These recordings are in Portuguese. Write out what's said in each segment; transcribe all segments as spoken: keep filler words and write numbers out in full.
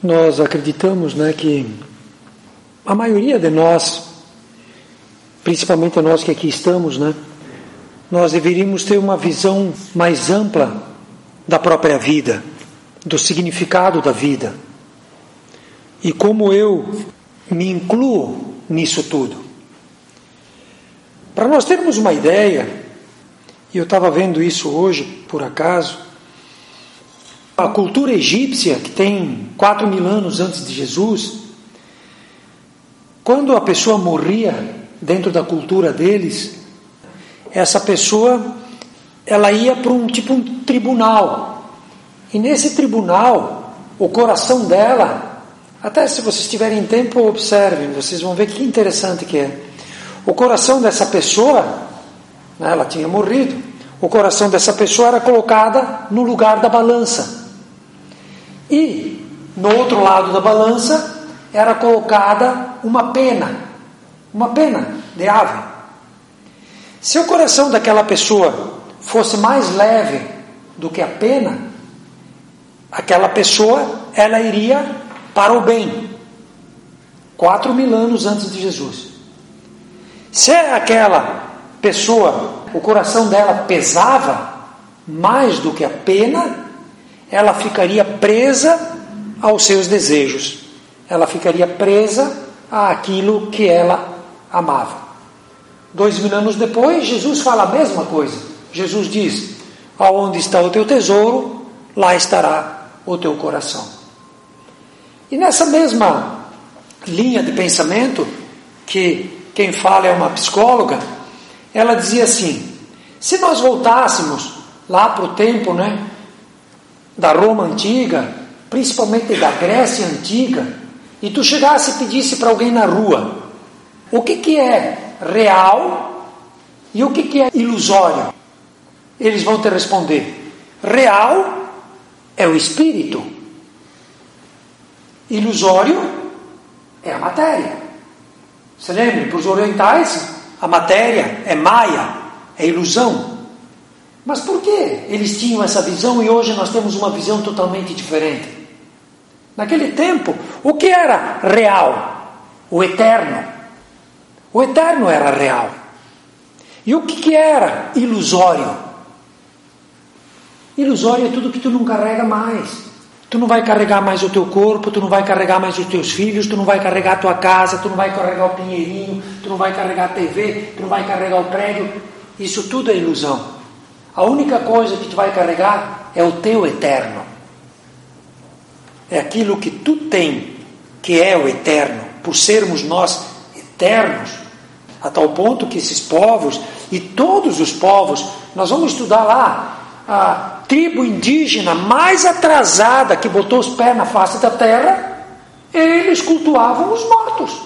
Nós acreditamos, né, que a maioria de nós, principalmente nós que aqui estamos, né, nós deveríamos ter uma visão mais ampla da própria vida, do significado da vida. E como eu me incluo nisso tudo. Para nós termos uma ideia, e eu estava vendo isso hoje, por acaso, a cultura egípcia, que tem quatro mil anos antes de Jesus, quando a pessoa morria dentro da cultura deles, essa pessoa, ela ia para um tipo um tribunal. E nesse tribunal, o coração dela, até se vocês tiverem tempo, observem, vocês vão ver que interessante que é. O coração dessa pessoa, né, ela tinha morrido, o coração dessa pessoa era colocada no lugar da balança. E no outro lado da balança era colocada uma pena, uma pena de ave. Se o coração daquela pessoa fosse mais leve do que a pena, aquela pessoa, ela iria para o bem. Quatro mil anos antes de Jesus. Se aquela pessoa, o coração dela pesava mais do que a pena, ela ficaria presa aos seus desejos. Ela ficaria presa àquilo que ela amava. Dois mil anos depois, Jesus fala a mesma coisa. Jesus diz: aonde está o teu tesouro, lá estará o teu coração. E nessa mesma linha de pensamento, que quem fala é uma psicóloga, ela dizia assim: se nós voltássemos lá para o tempo, né, da Roma antiga, principalmente da Grécia antiga, e tu chegasse e pedisse para alguém na rua, o que, que é real e o que, que é ilusório? Eles vão te responder: real é o espírito, ilusório é a matéria. Você lembra? Para os orientais, a matéria é maia, é ilusão. Mas por que eles tinham essa visão e hoje nós temos uma visão totalmente diferente? Naquele tempo, o que era real? O eterno. O eterno era real. E o que, que era ilusório? Ilusório é tudo que tu não carrega mais. Tu não vai carregar mais o teu corpo, tu não vai carregar mais os teus filhos, tu não vai carregar a tua casa, tu não vai carregar o pinheirinho, tu não vai carregar a T V, tu não vai carregar o prédio. Isso tudo é ilusão. A única coisa que tu vai carregar é o teu eterno. É aquilo que tu tem, que é o eterno. Por sermos nós eternos, a tal ponto que esses povos, e todos os povos, nós vamos estudar lá, a tribo indígena mais atrasada que botou os pés na face da terra, eles cultuavam os mortos.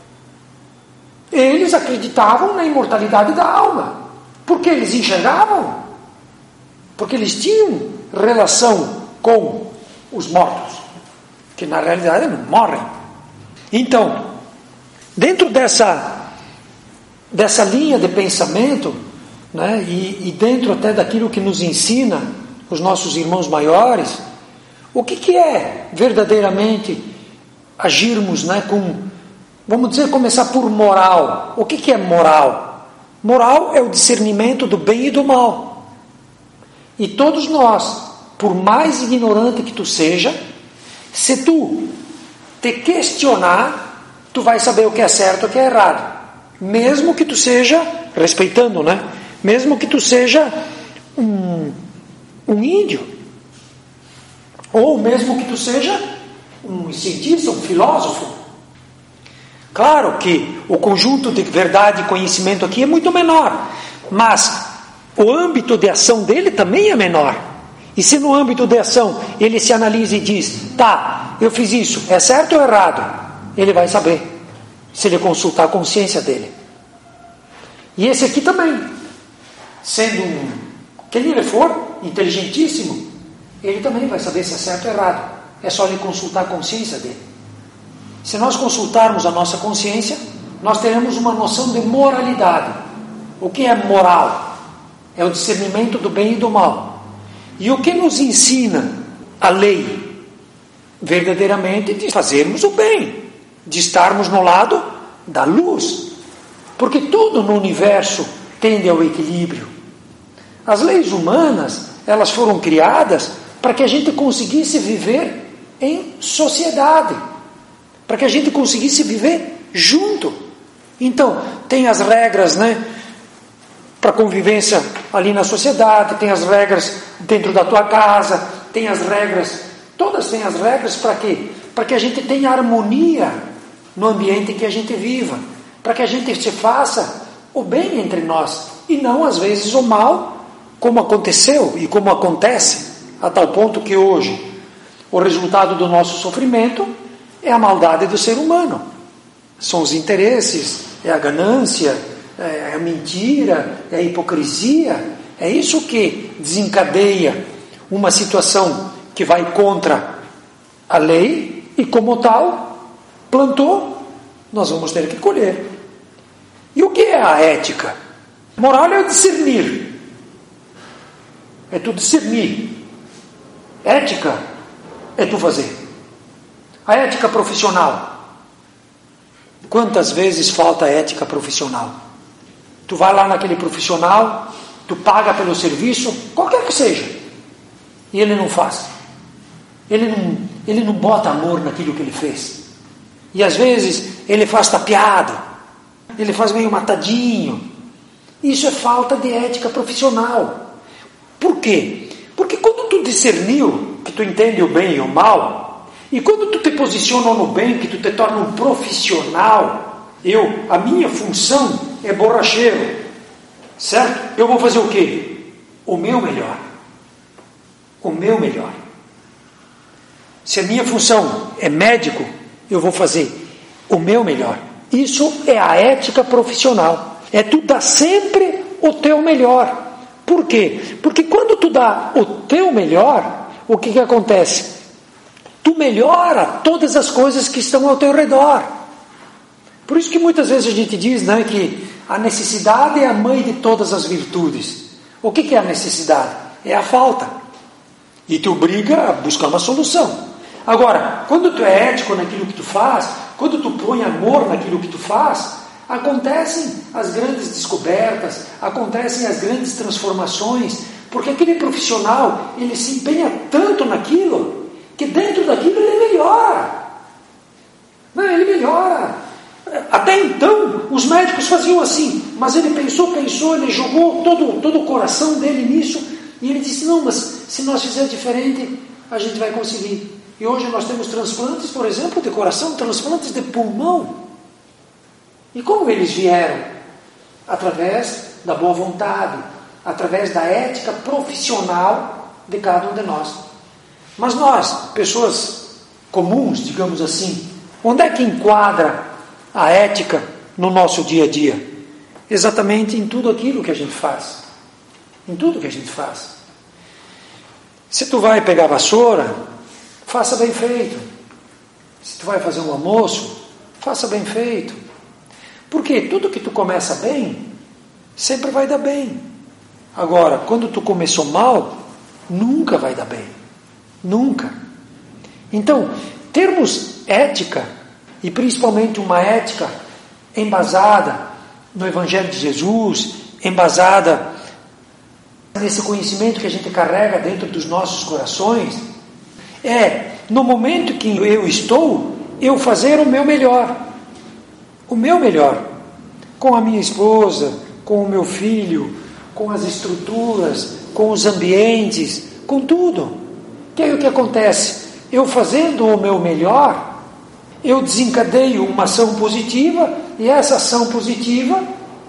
Eles acreditavam na imortalidade da alma. Porque eles enxergavam. Porque eles tinham relação com os mortos, que na realidade não morrem. Então, dentro dessa, dessa linha de pensamento, né, e, e dentro até daquilo que nos ensina os nossos irmãos maiores, o que, que é verdadeiramente agirmos, né, com, vamos dizer, começar por moral. O que, que é moral? Moral é o discernimento do bem e do mal. E todos nós, por mais ignorante que tu seja, se tu te questionar, tu vai saber o que é certo e o que é errado. Mesmo que tu seja, respeitando, né? Mesmo que tu seja um, um índio. Ou mesmo que tu seja um cientista, um filósofo. Claro que o conjunto de verdade e conhecimento aqui é muito menor. Mas o âmbito de ação dele também é menor. E se no âmbito de ação ele se analisa e diz: tá, eu fiz isso, é certo ou errado? Ele vai saber, se ele consultar a consciência dele. E esse aqui também, sendo um, quem ele for, inteligentíssimo, ele também vai saber se é certo ou errado. É só ele consultar a consciência dele. Se nós consultarmos a nossa consciência, nós teremos uma noção de moralidade. O que é moral? É o discernimento do bem e do mal. E o que nos ensina a lei? verdadeiramente de fazermos o bem, de estarmos no lado da luz. Porque tudo no universo tende ao equilíbrio. As leis humanas, elas foram criadas para que a gente conseguisse viver em sociedade, para que a gente conseguisse viver junto. Então, tem as regras, né, para convivência ali na sociedade, tem as regras dentro da tua casa, tem as regras, todas têm as regras para quê? Para que a gente tenha harmonia no ambiente em que a gente viva, para que a gente se faça o bem entre nós, e não às vezes o mal, como aconteceu e como acontece, a tal ponto que hoje o resultado do nosso sofrimento é a maldade do ser humano. São os interesses, é a ganância, é a mentira, é a hipocrisia. É isso que desencadeia uma situação que vai contra a lei e, como tal, plantou, nós vamos ter que colher. E o que é a ética? Moral é o discernir. É tu discernir. Ética é tu fazer. A ética profissional. Quantas vezes falta ética profissional? Tu vai lá naquele profissional, tu paga pelo serviço, qualquer que seja, e ele não faz. Ele não, ele não bota amor naquilo que ele fez. E às vezes ele faz tapeado, ele faz meio matadinho. Isso é falta de ética profissional. Por quê? Porque quando tu discerniu que tu entende o bem e o mal, e quando tu te posiciona no bem, que tu te torna um profissional, eu, a minha função é borracheiro, certo? Eu vou fazer o quê? O meu melhor. O meu melhor. Se a minha função é médico, eu vou fazer o meu melhor. Isso é a ética profissional. É tu dar sempre o teu melhor. Por quê? Porque quando tu dá o teu melhor, o que que acontece? Tu melhora todas as coisas que estão ao teu redor. Por isso que muitas vezes a gente diz, né, que a necessidade é a mãe de todas as virtudes. O que que é a necessidade? É a falta. E tu briga a buscar uma solução. Agora, quando tu é ético naquilo que tu faz, quando tu põe amor naquilo que tu faz, acontecem as grandes descobertas, acontecem as grandes transformações, porque aquele profissional, ele se empenha tanto naquilo, que dentro daquilo ele melhora. Não, ele melhora. Até então, os médicos faziam assim, mas ele pensou, pensou, ele jogou todo, todo o coração dele nisso, e ele disse, não, mas se nós fizermos diferente, a gente vai conseguir. E hoje nós temos transplantes, por exemplo, de coração, transplantes de pulmão. E como eles vieram? Através da boa vontade, através da ética profissional de cada um de nós. Mas nós, pessoas comuns, digamos assim, onde é que enquadra a ética no nosso dia a dia? Exatamente em tudo aquilo que a gente faz. Em tudo que a gente faz. Se tu vai pegar vassoura, faça bem feito. Se tu vai fazer um almoço, faça bem feito. Porque tudo que tu começa bem, sempre vai dar bem. Agora, quando tu começou mal, nunca vai dar bem. Nunca. Então, termos ética, e principalmente uma ética embasada no Evangelho de Jesus, embasada nesse conhecimento que a gente carrega dentro dos nossos corações, é, no momento que eu estou, eu fazer o meu melhor. O meu melhor. Com a minha esposa, com o meu filho, com as estruturas, com os ambientes, com tudo. Que aí o que acontece? Eu fazendo o meu melhor, eu desencadeio uma ação positiva, e essa ação positiva,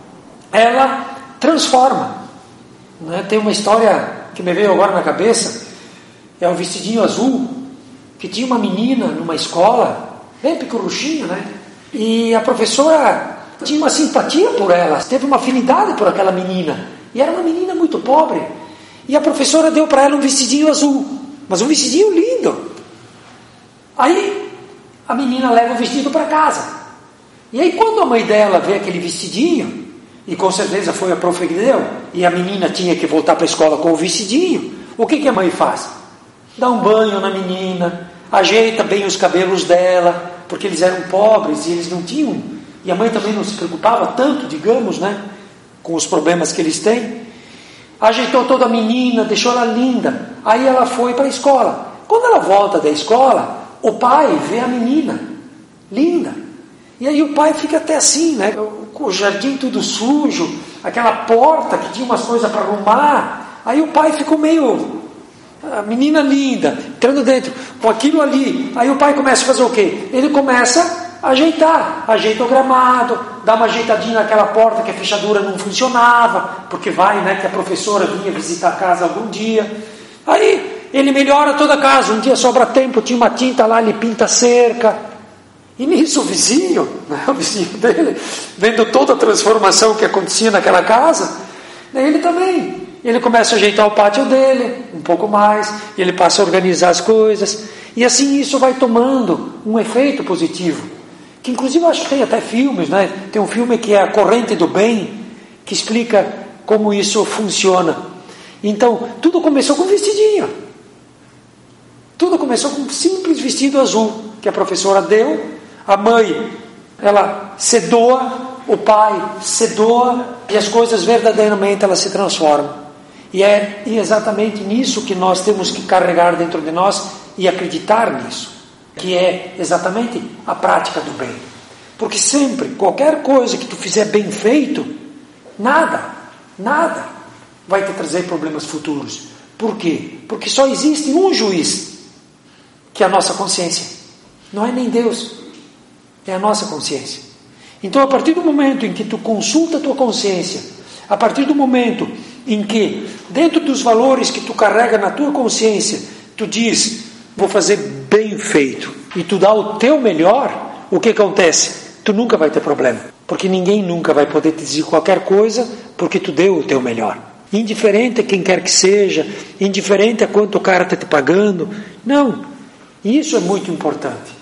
ela transforma. Né? Tem uma história que me veio agora na cabeça, é o vestidinho azul, que tinha uma menina numa escola, bem pequenuchinha, né? E a professora tinha uma simpatia por ela, teve uma afinidade por aquela menina, e era uma menina muito pobre, e a professora deu para ela um vestidinho azul, mas um vestidinho lindo. Aí a menina leva o vestido para casa, e aí quando a mãe dela vê aquele vestidinho, e com certeza foi a prof que deu, e a menina tinha que voltar para a escola com o vestidinho, o que, que a mãe faz? Dá um banho na menina, ajeita bem os cabelos dela, porque eles eram pobres e eles não tinham, e a mãe também não se preocupava tanto, digamos, né, com os problemas que eles têm. Ajeitou toda a menina, deixou ela linda. Aí ela foi para a escola. Quando ela volta da escola, o pai vê a menina linda. E aí o pai fica até assim, né? O jardim tudo sujo, aquela porta que tinha umas coisas para arrumar. Aí o pai ficou meio... A menina linda, entrando dentro, com aquilo ali. Aí o pai começa a fazer o quê? Ele começa a ajeitar. Ajeita o gramado, dá uma ajeitadinha naquela porta que a fechadura não funcionava, porque vai, né, que a professora vinha visitar a casa algum dia. Aí ele melhora toda a casa. Um dia sobra tempo, tinha uma tinta lá, ele pinta a cerca. E nisso o vizinho, né, o vizinho dele, vendo toda a transformação que acontecia naquela casa, ele também, ele começa a ajeitar o pátio dele, um pouco mais, e ele passa a organizar as coisas, e assim isso vai tomando um efeito positivo, que inclusive eu acho que tem até filmes, né? Tem um filme que é A Corrente do Bem, que explica como isso funciona. Então, tudo começou com um vestidinho, tudo começou com um simples vestido azul, que a professora deu. A mãe, ela se doa, o pai se doa, e as coisas verdadeiramente elas se transformam. E é exatamente nisso que nós temos que carregar dentro de nós e acreditar nisso, que é exatamente a prática do bem. Porque sempre, qualquer coisa que tu fizer bem feito, nada, nada vai te trazer problemas futuros. Por quê? Porque só existe um juiz, que é a nossa consciência. Não é nem Deus. É a nossa consciência. Então, a partir do momento em que tu consulta a tua consciência, a partir do momento em que, dentro dos valores que tu carrega na tua consciência, tu diz, vou fazer bem feito, e tu dá o teu melhor, o que acontece? Tu nunca vai ter problema, porque ninguém nunca vai poder te dizer qualquer coisa, porque tu deu o teu melhor. Indiferente a quem quer que seja, indiferente a quanto o cara está te pagando, não. E isso é muito importante.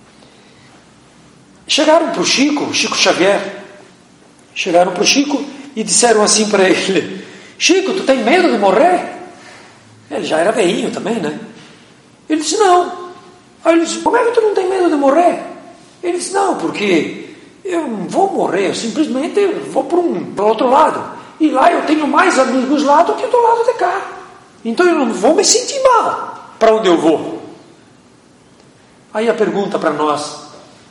Chegaram para o Chico, Chico Xavier, chegaram para o Chico e disseram assim para ele: Chico, tu tem medo de morrer? Ele já era velhinho também, né? Ele disse: não. Aí ele disse: como é que tu não tem medo de morrer? Ele disse: não, porque eu não vou morrer, eu simplesmente vou para um para outro lado. E lá eu tenho mais amigos lá do que do lado de cá. Então eu não vou me sentir mal para onde eu vou. Aí a pergunta para nós: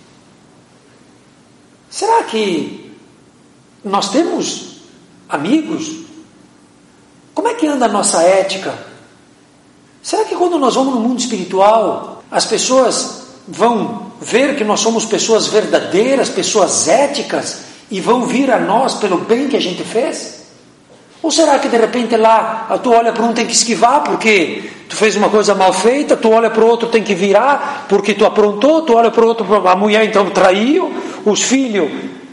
será que nós temos amigos? Como é que anda a nossa ética? Será que quando nós vamos no mundo espiritual, as pessoas vão ver que nós somos pessoas verdadeiras, pessoas éticas, e vão vir a nós pelo bem que a gente fez? Ou será que de repente lá, tu olha para um, tem que esquivar porque tu fez uma coisa mal feita, tu olha para o outro, tem que virar porque tu aprontou, tu olha para o outro, a mulher então traiu, os filhos.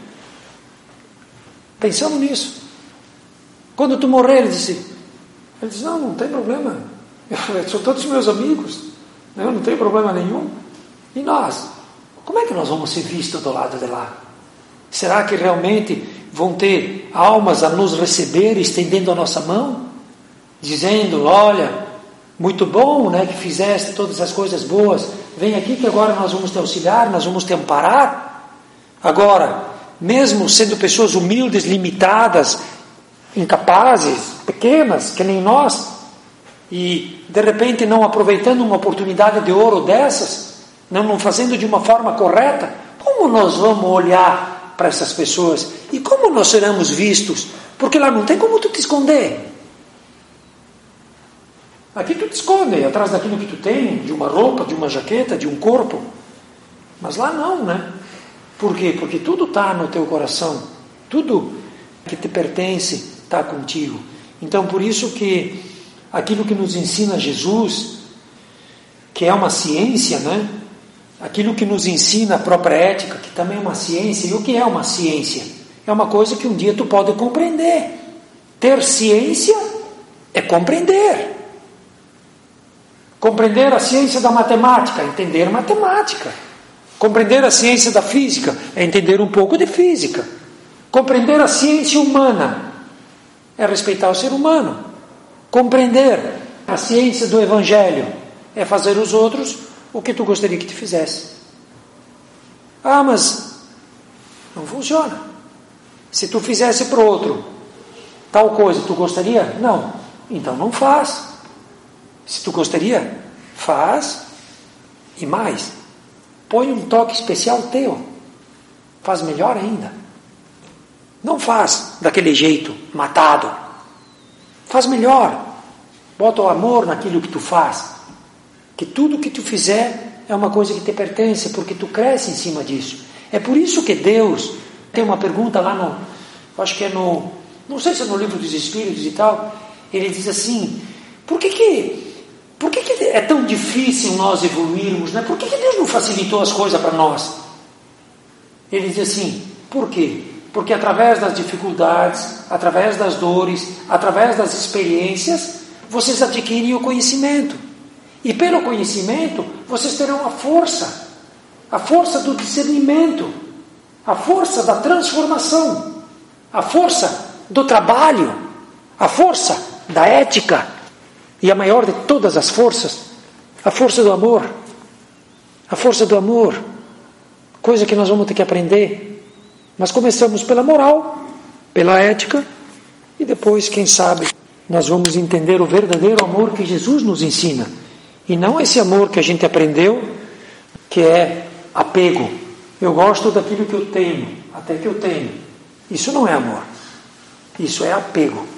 Pensamos nisso. Quando tu morrer, ele disse, ele disse, não, não tem problema, eu, são todos meus amigos, eu não tenho problema nenhum. E nós? Como é que nós vamos ser vistos do lado de lá? Será que realmente vão ter almas a nos receber, estendendo a nossa mão, dizendo, olha, muito bom, né, que fizeste todas as coisas boas, vem aqui que agora nós vamos te auxiliar, nós vamos te amparar? Agora, mesmo sendo pessoas humildes, limitadas, incapazes, pequenas, que nem nós, e de repente não aproveitando uma oportunidade de ouro dessas, não, não fazendo de uma forma correta, como nós vamos olhar para essas pessoas? E como nós seremos vistos? Porque lá não tem como tu te esconder. Aqui tu te esconde atrás daquilo que tu tem, de uma roupa, de uma jaqueta, de um corpo. Mas lá não, né? Por quê? Porque tudo está no teu coração. Tudo que te pertence está contigo. Então por isso que aquilo que nos ensina Jesus, que é uma ciência, né? Aquilo que nos ensina a própria ética, que também é uma ciência. E o que é uma ciência? É uma coisa que um dia tu pode compreender. Ter ciência é compreender. Compreender a ciência da matemática, entender matemática. Compreender a ciência da física, é entender um pouco de física. Compreender a ciência humana, é respeitar o ser humano. Compreender a ciência do Evangelho, é fazer os outros o que tu gostaria que te fizesse. Ah, mas não funciona. Se tu fizesse para o outro tal coisa, tu gostaria? Não. Então não faz. Se tu gostaria, faz. E mais, põe um toque especial teu. Faz melhor ainda. Não faz daquele jeito, matado. Faz melhor. Bota o amor naquilo que tu faz. Que tudo que tu fizer é uma coisa que te pertence, porque tu cresce em cima disso. É por isso que Deus tem uma pergunta lá no, acho que é no, não sei se é no livro dos Espíritos e tal, ele diz assim, por que que, por que, que é tão difícil nós evoluirmos, né? Por que que Deus não facilitou as coisas para nós? Ele diz assim, por quê? Porque através das dificuldades, através das dores, através das experiências, vocês adquirem o conhecimento. E pelo conhecimento, vocês terão a força, a força do discernimento, a força da transformação, a força do trabalho, a força da ética, e a maior de todas as forças, a força do amor. A força do amor, coisa que nós vamos ter que aprender. Mas começamos pela moral, pela ética, e depois, quem sabe, nós vamos entender o verdadeiro amor que Jesus nos ensina. E não esse amor que a gente aprendeu, que é apego. Eu gosto daquilo que eu tenho, até que eu tenho. Isso não é amor. Isso é apego.